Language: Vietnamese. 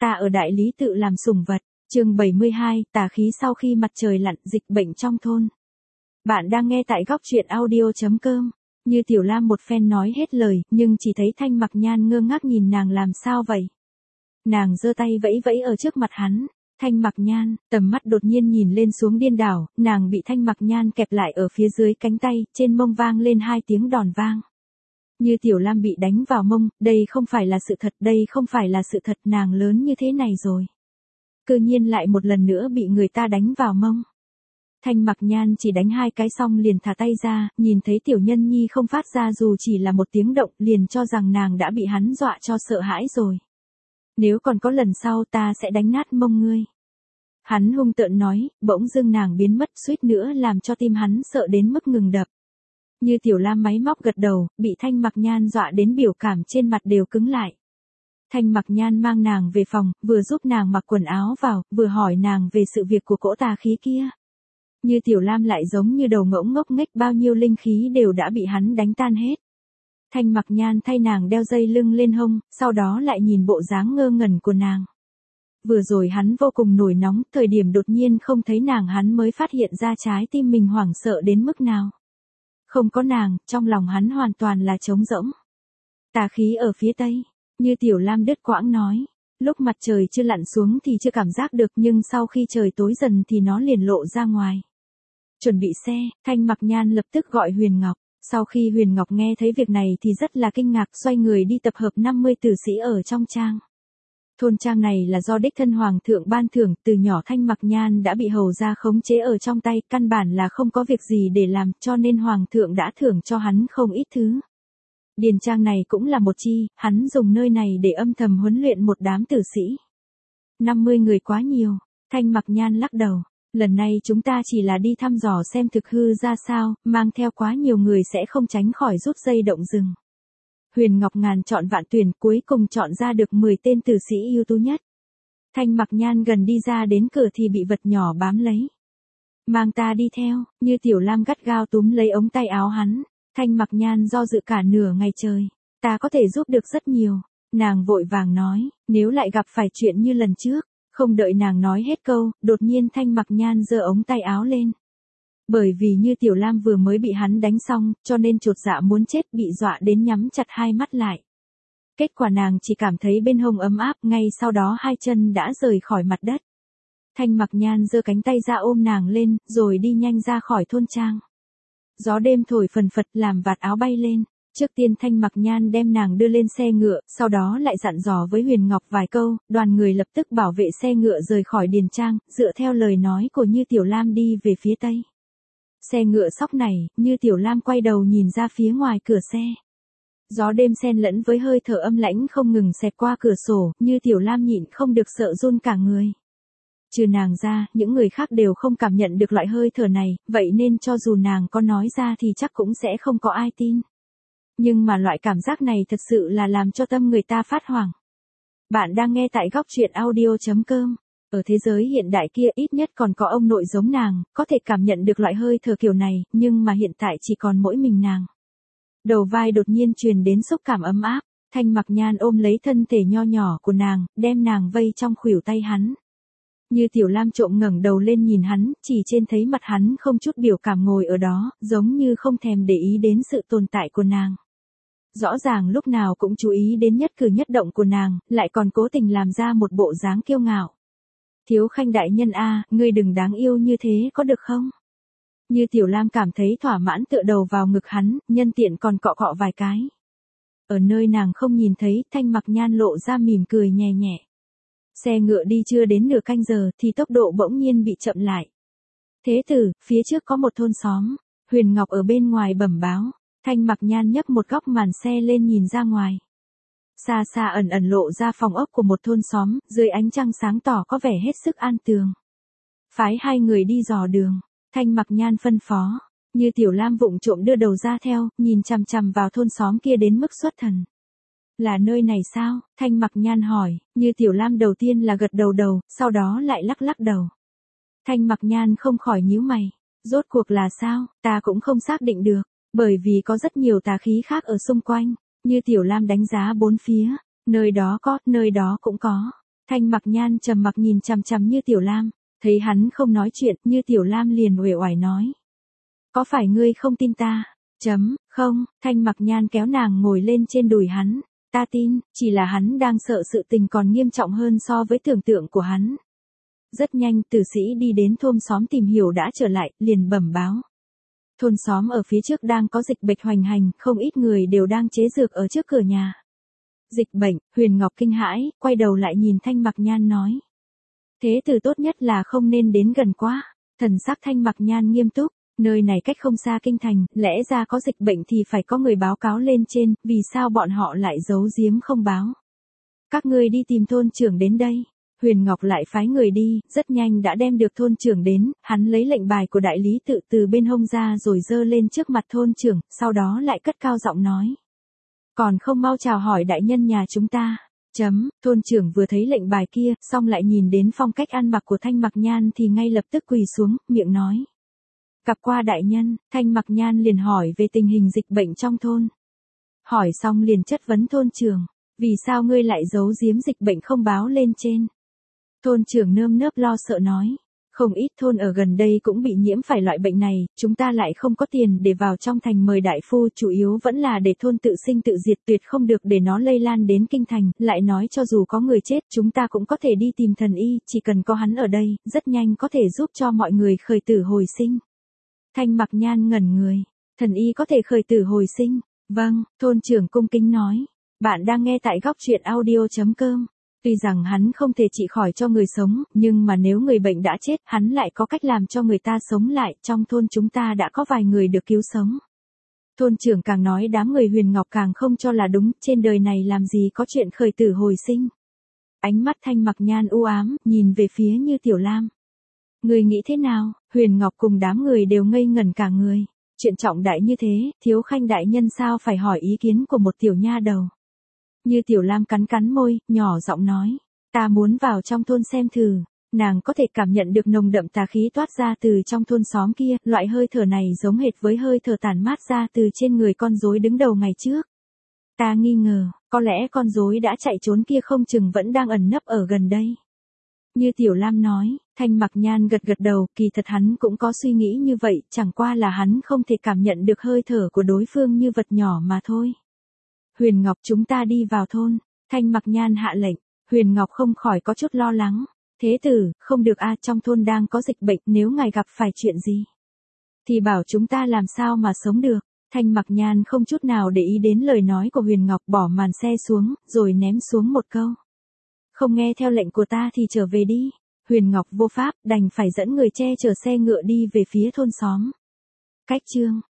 Ta ở đại lý tự làm sủng vật. Chương 72, tà khí sau khi mặt trời lặn, dịch bệnh trong thôn. Bạn đang nghe tại góc truyện audio.com. Như Tiểu Lam một phen nói hết lời, nhưng chỉ thấy Thanh Mặc Nhan ngơ ngác nhìn nàng làm sao vậy. Nàng giơ tay vẫy vẫy ở trước mặt hắn. Thanh Mặc Nhan, tầm mắt đột nhiên nhìn lên xuống điên đảo, nàng bị Thanh Mặc Nhan kẹp lại ở phía dưới cánh tay, trên mông vang lên 2 tiếng đòn vang. Như Tiểu Lam bị đánh vào mông, đây không phải là sự thật, đây không phải là sự thật, nàng lớn như thế này rồi. Cơ nhiên lại một lần nữa bị người ta đánh vào mông. Thanh Mặc Nhan chỉ đánh 2 cái xong liền thả tay ra, nhìn thấy Tiểu Nhân Nhi không phát ra dù chỉ là một tiếng động, liền cho rằng nàng đã bị hắn dọa cho sợ hãi rồi. Nếu còn có lần sau ta sẽ đánh nát mông ngươi. Hắn hung tợn nói, bỗng dưng nàng biến mất, suýt nữa làm cho tim hắn sợ đến mức ngừng đập. Như Tiểu Lam máy móc gật đầu, bị Thanh Mặc Nhan dọa đến biểu cảm trên mặt đều cứng lại. Thanh Mặc Nhan mang nàng về phòng, vừa giúp nàng mặc quần áo vào, vừa hỏi nàng về sự việc của cỗ tà khí kia. Như Tiểu Lam lại giống như đầu ngỗng ngốc nghếch, bao nhiêu linh khí đều đã bị hắn đánh tan hết. Thanh Mặc Nhan thay nàng đeo dây lưng lên hông, sau đó lại nhìn bộ dáng ngơ ngẩn của nàng. Vừa rồi hắn vô cùng nổi nóng, thời điểm đột nhiên không thấy nàng hắn mới phát hiện ra trái tim mình hoảng sợ đến mức nào. Không có nàng, trong lòng hắn hoàn toàn là trống rỗng. Tà khí ở phía tây, Như Tiểu Lam đứt quãng nói. Lúc mặt trời chưa lặn xuống thì chưa cảm giác được, nhưng sau khi trời tối dần thì nó liền lộ ra ngoài. Chuẩn bị xe, Thanh Mặc Nhan lập tức gọi Huyền Ngọc. Sau khi Huyền Ngọc nghe thấy việc này thì rất là kinh ngạc, xoay người đi tập hợp 50 tử sĩ ở trong trang. Thôn trang này là do đích thân hoàng thượng ban thưởng, từ nhỏ Thanh Mặc Nhan đã bị hầu gia khống chế ở trong tay, căn bản là không có việc gì để làm, cho nên hoàng thượng đã thưởng cho hắn không ít thứ. Điền trang này cũng là một chi, hắn dùng nơi này để âm thầm huấn luyện một đám tử sĩ. 50 người quá nhiều, Thanh Mặc Nhan lắc đầu. Lần này chúng ta chỉ là đi thăm dò xem thực hư ra sao, mang theo quá nhiều người sẽ không tránh khỏi rút dây động rừng. Huyền Ngọc ngàn chọn vạn tuyển, cuối cùng chọn ra được 10 tên tử sĩ ưu tú nhất. Thanh Mặc Nhan gần đi ra đến cửa thì bị vật nhỏ bám lấy. Mang ta đi theo, Như Tiểu Lam gắt gao túm lấy ống tay áo hắn. Thanh Mặc Nhan do dự cả nửa ngày trời. Ta có thể giúp được rất nhiều. Nàng vội vàng nói, nếu lại gặp phải chuyện như lần trước. Không đợi nàng nói hết câu, đột nhiên Thanh Mặc Nhan giơ ống tay áo lên. Bởi vì Như Tiểu Lam vừa mới bị hắn đánh xong, cho nên chột dạ muốn chết, bị dọa đến nhắm chặt 2 mắt lại. Kết quả nàng chỉ cảm thấy bên hông ấm áp, ngay sau đó 2 chân đã rời khỏi mặt đất. Thanh Mặc Nhan giơ cánh tay ra ôm nàng lên, rồi đi nhanh ra khỏi thôn trang. Gió đêm thổi phần phật làm vạt áo bay lên. Trước tiên Thanh Mặc Nhan đem nàng đưa lên xe ngựa, sau đó lại dặn dò với Huyền Ngọc vài câu, đoàn người lập tức bảo vệ xe ngựa rời khỏi điền trang, dựa theo lời nói của Như Tiểu Lam đi về phía tây. Xe ngựa sóc này, Như Tiểu Lam quay đầu nhìn ra phía ngoài cửa xe. Gió đêm xen lẫn với hơi thở âm lãnh không ngừng xẹt qua cửa sổ, Như Tiểu Lam nhịn không được sợ run cả người. Trừ nàng ra, những người khác đều không cảm nhận được loại hơi thở này, vậy nên cho dù nàng có nói ra thì chắc cũng sẽ không có ai tin. Nhưng mà loại cảm giác này thật sự là làm cho tâm người ta phát hoảng. Bạn đang nghe tại góc truyện audio.com. Ở thế giới hiện đại kia ít nhất còn có ông nội giống nàng, có thể cảm nhận được loại hơi thở kiểu này, nhưng mà hiện tại chỉ còn mỗi mình nàng. Đầu vai đột nhiên truyền đến xúc cảm ấm áp, Thanh Mặc Nhan ôm lấy thân thể nho nhỏ của nàng, đem nàng vây trong khuỷu tay hắn. Như Tiểu Lam trộm ngẩng đầu lên nhìn hắn, chỉ trên thấy mặt hắn không chút biểu cảm ngồi ở đó, giống như không thèm để ý đến sự tồn tại của nàng. Rõ ràng lúc nào cũng chú ý đến nhất cử nhất động của nàng, lại còn cố tình làm ra một bộ dáng kiêu ngạo. Thiếu Khanh đại nhân a, ngươi đừng đáng yêu như thế có được không? Như Tiểu Lam cảm thấy thỏa mãn tựa đầu vào ngực hắn, nhân tiện còn cọ cọ vài cái. Ở nơi nàng không nhìn thấy, Thanh Mặc Nhan lộ ra mỉm cười nhẹ nhẹ. Xe ngựa đi chưa đến nửa canh giờ thì tốc độ bỗng nhiên bị chậm lại. Thế tử, phía trước có một thôn xóm. Huyền Ngọc ở bên ngoài bẩm báo. Thanh Mặc Nhan nhấc một góc màn xe lên nhìn ra ngoài. Xa xa ẩn ẩn lộ ra phòng ốc của một thôn xóm, dưới ánh trăng sáng tỏ có vẻ hết sức an tường. Phái 2 người đi dò đường. Thanh Mặc Nhan phân phó. Như Tiểu Lam vụng trộm đưa đầu ra theo, nhìn chằm chằm vào thôn xóm kia đến mức xuất thần. Là nơi này sao? Thanh Mặc Nhan hỏi. Như Tiểu Lam đầu tiên là gật đầu, sau đó lại lắc lắc đầu. Thanh Mặc Nhan không khỏi nhíu mày. Rốt cuộc là sao? Ta cũng không xác định được. Bởi vì có rất nhiều tà khí khác ở xung quanh. Như Tiểu Lam đánh giá bốn phía. Nơi đó có, nơi đó cũng có. Thanh Mặc Nhan trầm mặc nhìn chằm chằm Như Tiểu Lam, thấy hắn không nói chuyện, Như Tiểu Lam liền uể oải nói. Có phải ngươi không tin ta? Không, Thanh Mặc Nhan kéo nàng ngồi lên trên đùi hắn. Ta tin, chỉ là hắn đang sợ sự tình còn nghiêm trọng hơn so với tưởng tượng của hắn. Rất nhanh, tử sĩ đi đến thôn xóm tìm hiểu đã trở lại, liền bẩm báo. Thôn xóm ở phía trước đang có dịch bệnh hoành hành, không ít người đều đang chế dược ở trước cửa nhà. Dịch bệnh, Huyền Ngọc kinh hãi, quay đầu lại nhìn Thanh Mặc Nhan nói. Thế tử tốt nhất là không nên đến gần quá. Thần sắc Thanh Mặc Nhan nghiêm túc, nơi này cách không xa kinh thành, lẽ ra có dịch bệnh thì phải có người báo cáo lên trên, vì sao bọn họ lại giấu giếm không báo. Các ngươi đi tìm thôn trưởng đến đây. Huyền Ngọc lại phái người đi, rất nhanh đã đem được thôn trưởng đến, hắn lấy lệnh bài của đại lý tự từ bên hông ra rồi dơ lên trước mặt thôn trưởng, sau đó lại cất cao giọng nói. Còn không mau chào hỏi đại nhân nhà chúng ta. Thôn trưởng vừa thấy lệnh bài kia, xong lại nhìn đến phong cách ăn mặc của Thanh Mặc Nhan thì ngay lập tức quỳ xuống, miệng nói. Gặp qua đại nhân, Thanh Mặc Nhan liền hỏi về tình hình dịch bệnh trong thôn. Hỏi xong liền chất vấn thôn trưởng, vì sao ngươi lại giấu giếm dịch bệnh không báo lên trên? Thôn trưởng nơm nớp lo sợ nói, không ít thôn ở gần đây cũng bị nhiễm phải loại bệnh này, chúng ta lại không có tiền để vào trong thành mời đại phu, chủ yếu vẫn là để thôn tự sinh tự diệt, tuyệt không được để nó lây lan đến kinh thành, lại nói cho dù có người chết chúng ta cũng có thể đi tìm thần y, chỉ cần có hắn ở đây, rất nhanh có thể giúp cho mọi người khởi tử hồi sinh. Thanh Mặc Nhan ngẩn người, thần y có thể khởi tử hồi sinh, vâng, thôn trưởng cung kính nói, bạn đang nghe tại góc truyện audio.com. Tuy rằng hắn không thể trị khỏi cho người sống, nhưng mà nếu người bệnh đã chết, hắn lại có cách làm cho người ta sống lại, trong thôn chúng ta đã có vài người được cứu sống. Thôn trưởng càng nói đám người Huyền Ngọc càng không cho là đúng, trên đời này làm gì có chuyện khởi tử hồi sinh. Ánh mắt Thanh Mặc Nhan u ám, nhìn về phía Như Tiểu Lam. Người nghĩ thế nào? Huyền Ngọc cùng đám người đều ngây ngẩn cả người. Chuyện trọng đại như thế, Thiếu Khanh đại nhân sao phải hỏi ý kiến của một tiểu nha đầu. Như Tiểu Lam cắn cắn môi, nhỏ giọng nói, ta muốn vào trong thôn xem thử. Nàng có thể cảm nhận được nồng đậm tà khí toát ra từ trong thôn xóm kia, loại hơi thở này giống hệt với hơi thở tản mát ra từ trên người con rối đứng đầu ngày trước. Ta nghi ngờ, có lẽ con rối đã chạy trốn kia không chừng vẫn đang ẩn nấp ở gần đây. Như Tiểu Lam nói, Thanh Mặc Nhan gật gật đầu, kỳ thật hắn cũng có suy nghĩ như vậy, chẳng qua là hắn không thể cảm nhận được hơi thở của đối phương như vật nhỏ mà thôi. Huyền Ngọc chúng ta đi vào thôn, Thanh Mặc Nhan hạ lệnh, Huyền Ngọc không khỏi có chút lo lắng. Thế tử, không được trong thôn đang có dịch bệnh, nếu ngài gặp phải chuyện gì thì bảo chúng ta làm sao mà sống được. Thanh Mặc Nhan không chút nào để ý đến lời nói của Huyền Ngọc, bỏ màn xe xuống, rồi ném xuống một câu. Không nghe theo lệnh của ta thì trở về đi. Huyền Ngọc vô pháp, đành phải dẫn người che chở xe ngựa đi về phía thôn xóm. Cách chương